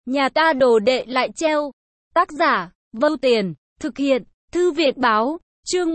Nhà ta đồ đệ lại treo. Tác giả, Vâu Tiền, thực hiện, Thư Việt Báo, chương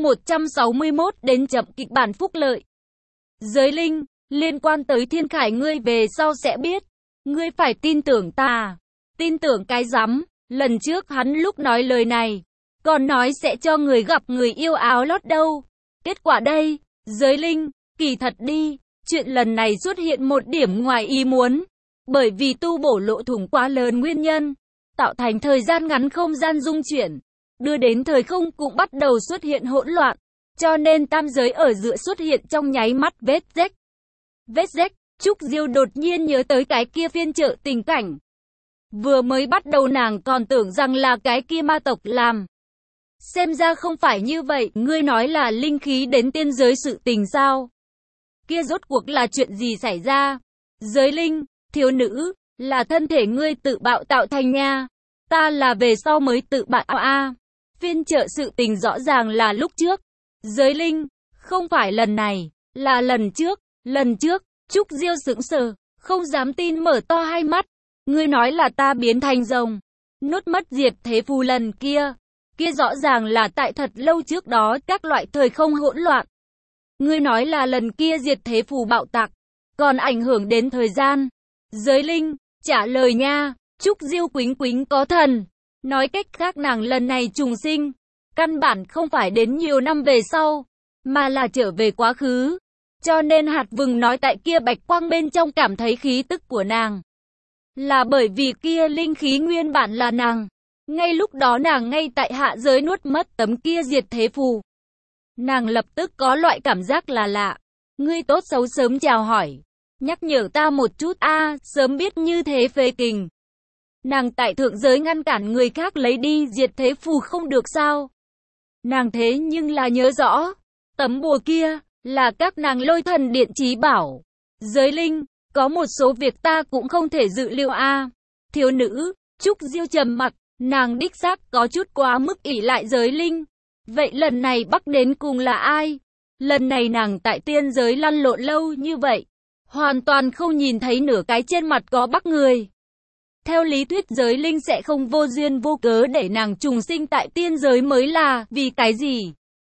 161 đến chậm kịch bản phúc lợi. Giới Linh, liên quan tới Thiên Khải ngươi về sau sẽ biết. Ngươi phải tin tưởng ta. Tin tưởng cái rắm, lần trước hắn lúc nói lời này, còn nói sẽ cho người gặp người yêu áo lót đâu. Kết quả đây, Giới Linh, kỳ thật đi, chuyện lần này xuất hiện một điểm ngoài ý muốn. Bởi vì tu bổ lỗ thủng quá lớn nguyên nhân, tạo thành thời gian ngắn không gian dung chuyển, đưa đến thời không cũng bắt đầu xuất hiện hỗn loạn, cho nên tam giới ở giữa xuất hiện trong nháy mắt vết rách. Vết rách, Trúc Diêu đột nhiên nhớ tới cái kia phiên chợ tình cảnh. Vừa mới bắt đầu nàng còn tưởng rằng là cái kia ma tộc làm. Xem ra không phải như vậy, ngươi nói là linh khí đến tiên giới sự tình sao? Kia rốt cuộc là chuyện gì xảy ra? Giới Linh, thiếu nữ, là thân thể ngươi tự bạo tạo thành nha. Ta là về sau mới tự bạo a. Phiên chợ sự tình rõ ràng là lúc trước. Giới Linh, không phải lần này, là lần trước. Lần trước, Trúc Diêu sững sờ, không dám tin mở to hai mắt. Ngươi nói là ta biến thành rồng, nuốt mất diệt thế phù lần kia. Kia rõ ràng là tại thật lâu trước đó các loại thời không hỗn loạn. Ngươi nói là lần kia diệt thế phù bạo tạc, còn ảnh hưởng đến thời gian. Giới Linh, trả lời nha. Trúc Diêu quính quính có thần. Nói cách khác nàng lần này trùng sinh, căn bản không phải đến nhiều năm về sau, mà là trở về quá khứ. Cho nên hạt vừng nói tại kia bạch quang bên trong cảm thấy khí tức của nàng. Là bởi vì kia linh khí nguyên bản là nàng. Ngay lúc đó nàng ngay tại hạ giới nuốt mất tấm kia diệt thế phù. Nàng lập tức có loại cảm giác là lạ. Ngươi tốt xấu sớm chào hỏi, nhắc nhở ta một chút a, sớm biết như thế phê kình. Nàng tại thượng giới ngăn cản người khác lấy đi diệt thế phù không được sao? Nàng thế nhưng là nhớ rõ, tấm bùa kia là các nàng Lôi Thần Điện trí bảo. Giới Linh, có một số việc ta cũng không thể dự liệu a. Thiếu nữ, Trúc Diêu trầm mặc, nàng đích xác có chút quá mức ỷ lại Giới Linh. Vậy lần này bắc đến cùng là ai? Lần này nàng tại tiên giới lăn lộn lâu như vậy, hoàn toàn không nhìn thấy nửa cái trên mặt có bắc người. Theo lý thuyết Giới Linh sẽ không vô duyên vô cớ để nàng trùng sinh tại tiên giới mới là, vì cái gì?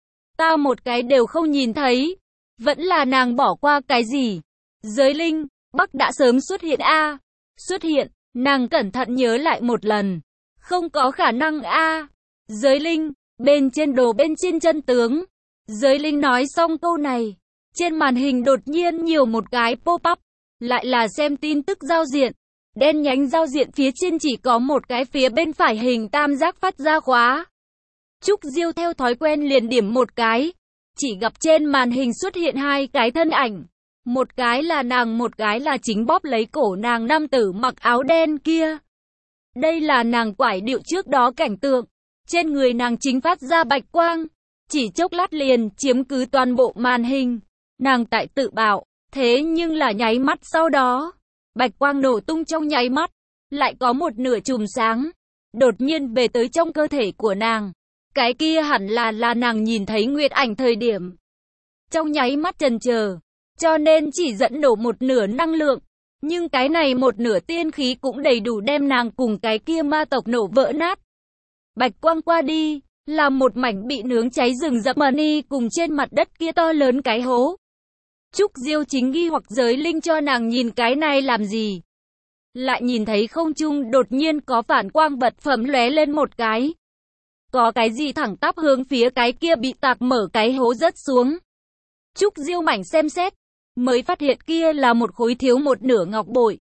Ta một cái đều không nhìn thấy. Vẫn là nàng bỏ qua cái gì? Giới Linh, bắc đã sớm xuất hiện a. Xuất hiện, nàng cẩn thận nhớ lại một lần. Không có khả năng a. Giới Linh, bên trên đồ bên trên chân tướng. Giới Linh nói xong câu này, trên màn hình đột nhiên nhiều một cái pop-up, lại là xem tin tức giao diện. Đen nhánh giao diện phía trên chỉ có một cái, phía bên phải hình tam giác phát ra khóa. Trúc Diêu theo thói quen liền điểm một cái, chỉ gặp trên màn hình xuất hiện hai cái thân ảnh. Một cái là nàng, một cái là chính bóp lấy cổ nàng nam tử mặc áo đen kia. Đây là nàng quải điệu trước đó cảnh tượng. Trên người nàng chính phát ra bạch quang, chỉ chốc lát liền chiếm cứ toàn bộ màn hình. Nàng tại tự bạo, thế nhưng là nháy mắt sau đó, bạch quang nổ tung trong nháy mắt, lại có một nửa chùm sáng đột nhiên về tới trong cơ thể của nàng. Cái kia hẳn là nàng nhìn thấy nguyệt ảnh thời điểm. Trong nháy mắt chần chờ, cho nên chỉ dẫn nổ một nửa năng lượng. Nhưng cái này một nửa tiên khí cũng đầy đủ đem nàng cùng cái kia ma tộc nổ vỡ nát. Bạch quang qua đi, là một mảnh bị nướng cháy rừng rậm mani cùng trên mặt đất kia to lớn cái hố. Trúc Diêu chính nghi hoặc Giới Linh cho nàng nhìn cái này làm gì. Lại nhìn thấy không trung đột nhiên có phản quang vật phẩm lóe lên một cái. Có cái gì thẳng tắp hướng phía cái kia bị tạc mở cái hố rớt xuống. Trúc Diêu mảnh xem xét, mới phát hiện kia là một khối thiếu một nửa ngọc bội.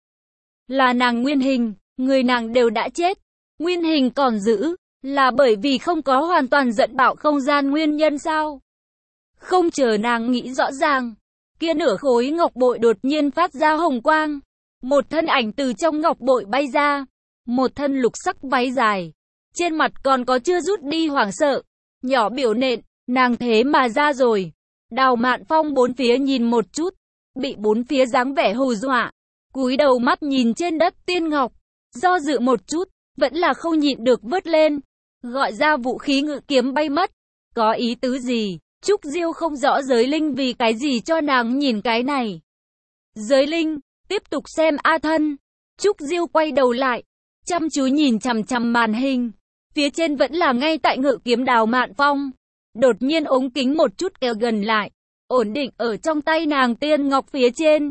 Là nàng nguyên hình, người nàng đều đã chết. Nguyên hình còn giữ, là bởi vì không có hoàn toàn dẫn bạo không gian nguyên nhân sao? Không chờ nàng nghĩ rõ ràng, kia nửa khối ngọc bội đột nhiên phát ra hồng quang. Một thân ảnh từ trong ngọc bội bay ra, một thân lục sắc váy dài. Trên mặt còn có chưa rút đi hoảng sợ, nhỏ biểu nện, nàng thế mà ra rồi. Đào Mạn Phong bốn phía nhìn một chút, bị bốn phía dáng vẻ hù dọa, cúi đầu mắt nhìn trên đất tiên ngọc, do dự một chút, vẫn là không nhịn được vớt lên, gọi ra vũ khí ngự kiếm bay mất. Có ý tứ gì? Trúc Diêu không rõ Giới Linh vì cái gì cho nàng nhìn cái này. Giới Linh, tiếp tục xem a thân. Trúc Diêu quay đầu lại, chăm chú nhìn chằm chằm màn hình. Phía trên vẫn là ngay tại Ngự Kiếm Đào Mạn Phong. Đột nhiên ống kính một chút kéo gần lại, ổn định ở trong tay nàng tiên ngọc phía trên.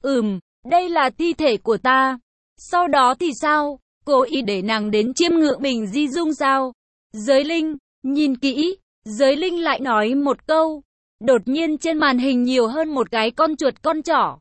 Đây là thi thể của ta. Sau đó thì sao? Cố ý để nàng đến chiêm ngưỡng mình di dung sao? Giới Linh, nhìn kỹ. Giới Linh lại nói một câu. Đột nhiên trên màn hình nhiều hơn một cái con chuột con trỏ.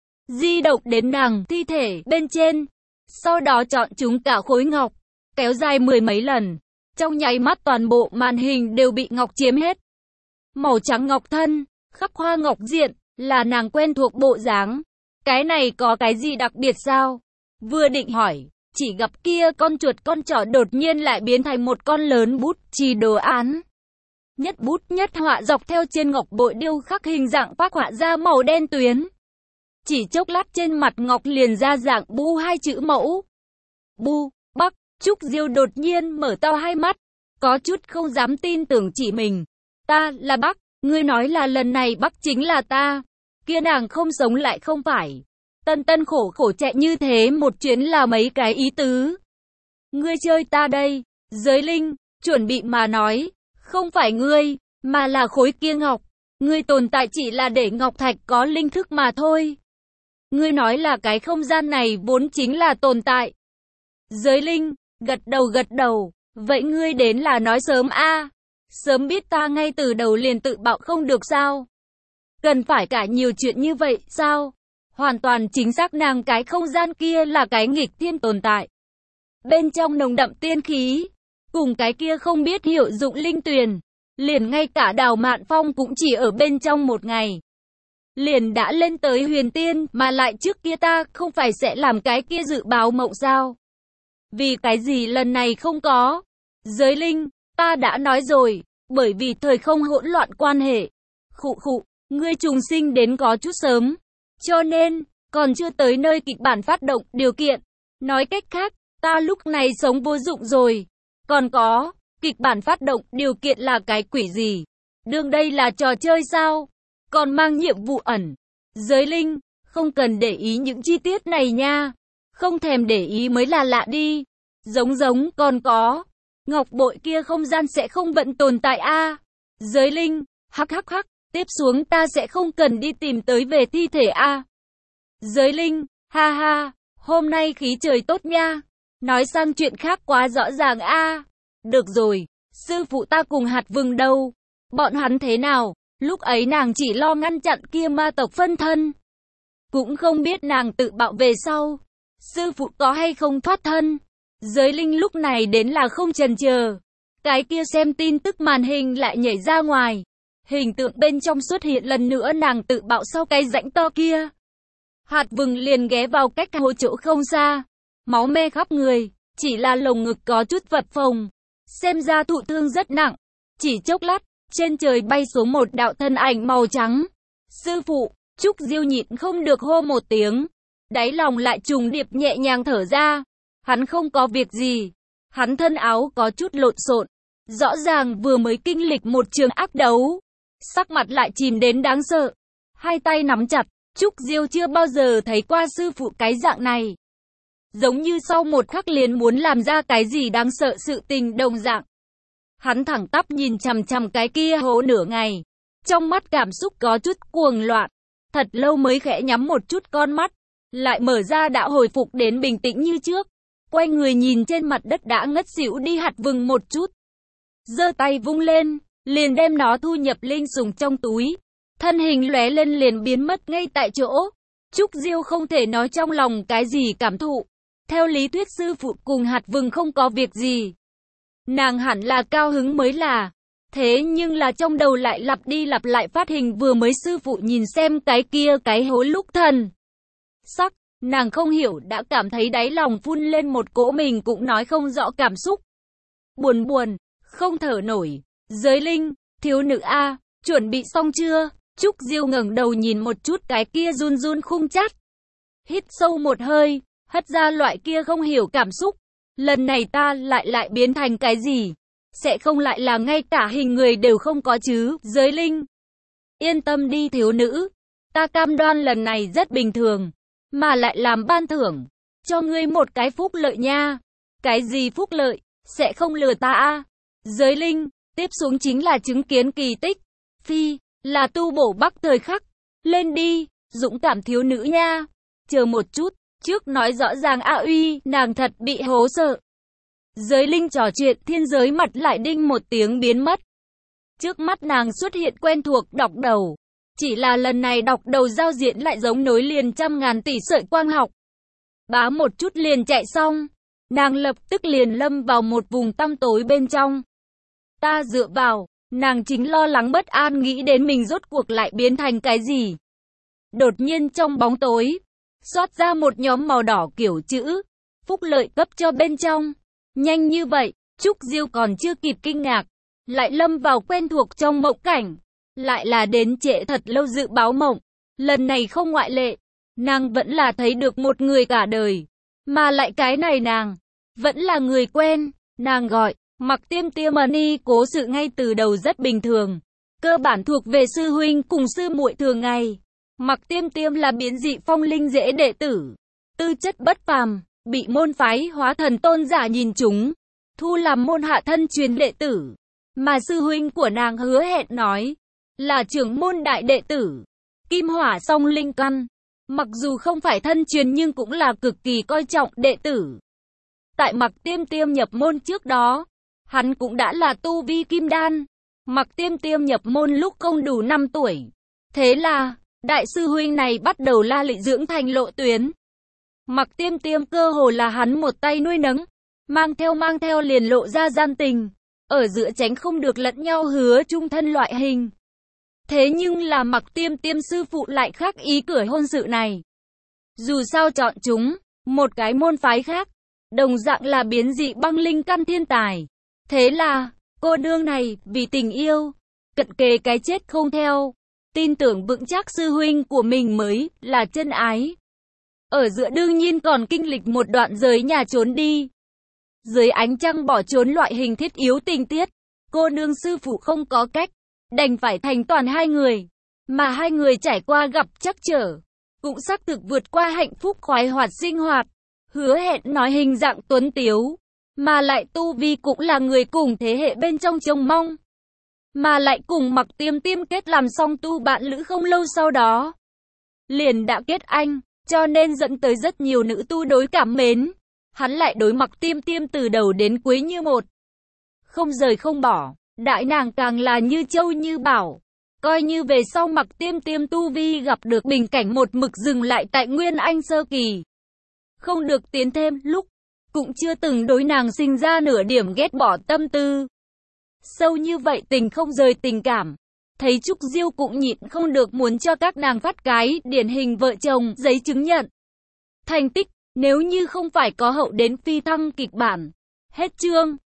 Di động đến nàng thi thể bên trên. Sau đó chọn chúng cả khối ngọc, kéo dài mười mấy lần. Trong nháy mắt toàn bộ màn hình đều bị ngọc chiếm hết. Màu trắng ngọc thân, khắc hoa ngọc diện, là nàng quen thuộc bộ dáng. Cái này có cái gì đặc biệt sao? Vừa định hỏi, chỉ gặp kia con chuột con trỏ đột nhiên lại biến thành một con lớn bút chì đồ án. Nhất bút nhất họa dọc theo trên ngọc bội điêu khắc hình dạng phác họa ra màu đen tuyến. Chỉ chốc lát trên mặt ngọc liền ra dạng Bu hai chữ mẫu. Bu, Bắc. Trúc Diêu đột nhiên mở to hai mắt, có chút không dám tin tưởng chỉ mình. Ta là Bắc, ngươi nói là lần này Bắc chính là ta. Kia nàng không sống lại không phải. Tân khổ khổ chạy như thế một chuyến là mấy cái ý tứ. Ngươi chơi ta đây. Giới Linh, chuẩn bị mà nói, không phải ngươi, mà là khối kia ngọc. Ngươi tồn tại chỉ là để ngọc thạch có linh thức mà thôi. Ngươi nói là cái không gian này vốn chính là tồn tại. Giới Linh, gật đầu, vậy ngươi đến là nói sớm a, sớm biết ta ngay từ đầu liền tự bạo không được sao? Cần phải cả nhiều chuyện như vậy sao? Hoàn toàn chính xác nàng cái không gian kia là cái nghịch thiên tồn tại. Bên trong nồng đậm tiên khí, cùng cái kia không biết hiệu dụng linh tuyền, liền ngay cả Đào Mạn Phong cũng chỉ ở bên trong một ngày. Liền đã lên tới huyền tiên, mà lại trước kia ta không phải sẽ làm cái kia dự báo mộng sao? Vì cái gì lần này không có? Giới Linh, ta đã nói rồi, bởi vì thời không hỗn loạn quan hệ. Ngươi trùng sinh đến có chút sớm, cho nên, còn chưa tới nơi kịch bản phát động điều kiện. Nói cách khác, ta lúc này sống vô dụng rồi. Còn có, kịch bản phát động điều kiện là cái quỷ gì? Đương đây là trò chơi sao? Còn mang nhiệm vụ ẩn. Giới Linh, không cần để ý những chi tiết này nha. Không thèm để ý mới là lạ đi. Giống còn có. Ngọc bội kia không gian sẽ không vẫn tồn tại a. Giới Linh, hắc. Tiếp xuống ta sẽ không cần đi tìm tới về thi thể a. Giới Linh, ha. Hôm nay khí trời tốt nha. Nói sang chuyện khác quá rõ ràng a. Được rồi, sư phụ ta cùng Hạt Vừng đâu? Bọn hắn thế nào? Lúc ấy nàng chỉ lo ngăn chặn kia ma tộc phân thân. Cũng không biết nàng tự bạo về sau. Sư phụ có hay không thoát thân? Giới Linh lúc này đến là không chần chờ. Cái kia xem tin tức màn hình lại nhảy ra ngoài. Hình tượng bên trong xuất hiện lần nữa nàng tự bạo sau cái rãnh to kia. Hạt Vừng liền ghé vào cách hồ chỗ không xa. Máu me khắp người, chỉ là lồng ngực có chút phập phồng. Xem ra thụ thương rất nặng. Chỉ chốc lát, trên trời bay xuống một đạo thân ảnh màu trắng. Sư phụ, Trúc Diêu nhịn không được hô một tiếng. Đáy lòng lại trùng điệp nhẹ nhàng thở ra. Hắn không có việc gì. Hắn thân áo có chút lộn xộn. Rõ ràng vừa mới kinh lịch một trường ác đấu. Sắc mặt lại chìm đến đáng sợ. Hai tay nắm chặt. Trúc Diêu chưa bao giờ thấy qua sư phụ cái dạng này. Giống như sau một khắc liền muốn làm ra cái gì đáng sợ sự tình đồng dạng. Hắn thẳng tắp nhìn chằm chằm cái kia hố nửa ngày. Trong mắt cảm xúc có chút cuồng loạn. Thật lâu mới khẽ nhắm một chút con mắt. Lại mở ra đã hồi phục đến bình tĩnh như trước. Quay người nhìn trên mặt đất đã ngất xỉu đi Hạt Vừng một chút. Giơ tay vung lên, liền đem nó thu nhập linh sùng trong túi. Thân hình lóe lên liền biến mất ngay tại chỗ. Trúc Diêu không thể nói trong lòng cái gì cảm thụ. Theo lý thuyết sư phụ cùng Hạt Vừng không có việc gì. Nàng hẳn là cao hứng mới là. Thế nhưng là trong đầu lại lặp đi lặp lại phát hình vừa mới sư phụ nhìn xem cái kia cái hố lúc thần. Sắc, nàng không hiểu đã cảm thấy đáy lòng phun lên một cỗ mình cũng nói không rõ cảm xúc. Buồn, không thở nổi. Giới Linh, thiếu nữ a, chuẩn bị xong chưa? Trúc Diêu ngẩng đầu nhìn một chút cái kia run khung chát. Hít sâu một hơi, hất ra loại kia không hiểu cảm xúc. Lần này ta lại biến thành cái gì? Sẽ không lại là ngay cả hình người đều không có chứ? Giới Linh, yên tâm đi thiếu nữ. Ta cam đoan lần này rất bình thường. Mà lại làm ban thưởng cho ngươi một cái phúc lợi nha. Cái gì phúc lợi, sẽ không lừa ta a. Giới linh, tiếp xuống chính là chứng kiến kỳ tích. Phi, là tu bổ bắc thời khắc. Lên đi, dũng cảm thiếu nữ nha. Chờ một chút, trước nói rõ ràng a uy, nàng thật bị hố sợ. Giới linh trò chuyện, thiên giới mặt lại đinh một tiếng biến mất. Trước mắt nàng xuất hiện quen thuộc đọc đầu. Chỉ là lần này đọc đầu giao diện lại giống nối liền trăm ngàn tỷ sợi quang học. Bá một chút liền chạy xong. Nàng lập tức liền lâm vào một vùng tăm tối bên trong. Ta dựa vào, nàng chính lo lắng bất an nghĩ đến mình rốt cuộc lại biến thành cái gì. Đột nhiên trong bóng tối, xoát ra một nhóm màu đỏ kiểu chữ, phúc lợi cấp cho bên trong. Nhanh như vậy, Trúc Diêu còn chưa kịp kinh ngạc, lại lâm vào quen thuộc trong mộng cảnh. Lại là đến trễ thật lâu dự báo mộng, lần này không ngoại lệ, nàng vẫn là thấy được một người cả đời. Mà lại cái này nàng, vẫn là người quen, nàng gọi, Mặc Tiêm Tiêm Money cố sự ngay từ đầu rất bình thường. Cơ bản thuộc về sư huynh cùng sư muội thường ngày. Mặc Tiêm Tiêm là biến dị phong linh dễ đệ tử. Tư chất bất phàm, bị môn phái hóa thần tôn giả nhìn chúng. Thu làm môn hạ thân truyền đệ tử. Mà sư huynh của nàng hứa hẹn nói, là trưởng môn đại đệ tử. Kim hỏa song linh căn. Mặc dù không phải thân truyền nhưng cũng là cực kỳ coi trọng đệ tử. Tại Mặc Tiêm Tiêm nhập môn trước đó, hắn cũng đã là tu vi kim đan. Mặc Tiêm Tiêm nhập môn lúc không đủ 5 tuổi. Thế là, đại sư huynh này bắt đầu la lị dưỡng thành lộ tuyến. Mặc Tiêm Tiêm cơ hồ là hắn một tay nuôi nấng, mang theo liền lộ ra gian tình. Ở giữa tránh không được lẫn nhau hứa chung thân loại hình. Thế nhưng là Mặc Tiêm Tiêm sư phụ lại khác ý cửa hôn sự này. Dù sao chọn chúng, một cái môn phái khác, đồng dạng là biến dị băng linh căn thiên tài. Thế là, cô nương này, vì tình yêu, cận kề cái chết không theo, tin tưởng vững chắc sư huynh của mình mới là chân ái. Ở giữa đương nhiên còn kinh lịch một đoạn rời nhà trốn đi. Dưới ánh trăng bỏ trốn loại hình thiết yếu tình tiết, cô nương sư phụ không có cách, đành phải thành toàn hai người. Mà hai người trải qua gặp trắc trở, cũng xác thực vượt qua hạnh phúc khoái hoạt sinh hoạt. Hứa hẹn nói hình dạng tuấn tiếu, mà lại tu vi cũng là người cùng thế hệ bên trong trông mong. Mà lại cùng Mặc Tiêm Tiêm kết làm song tu bạn lữ không lâu sau đó. Liền đã kết anh, cho nên dẫn tới rất nhiều nữ tu đối cảm mến. Hắn lại đối Mặc Tiêm Tiêm từ đầu đến cuối như một. Không rời không bỏ, đại nàng càng là như châu như bảo. Coi như về sau Mặc Tiêm Tiêm tu vi gặp được bình cảnh một mực dừng lại tại Nguyên Anh sơ kỳ. Không được tiến thêm lúc, cũng chưa từng đối nàng sinh ra nửa điểm ghét bỏ tâm tư. Sâu như vậy tình không rời tình cảm. Thấy Trúc Diêu cũng nhịn không được muốn cho các nàng phát cái điển hình vợ chồng giấy chứng nhận. Thành tích, nếu như không phải có hậu đến phi thăng kịch bản. Hết chương.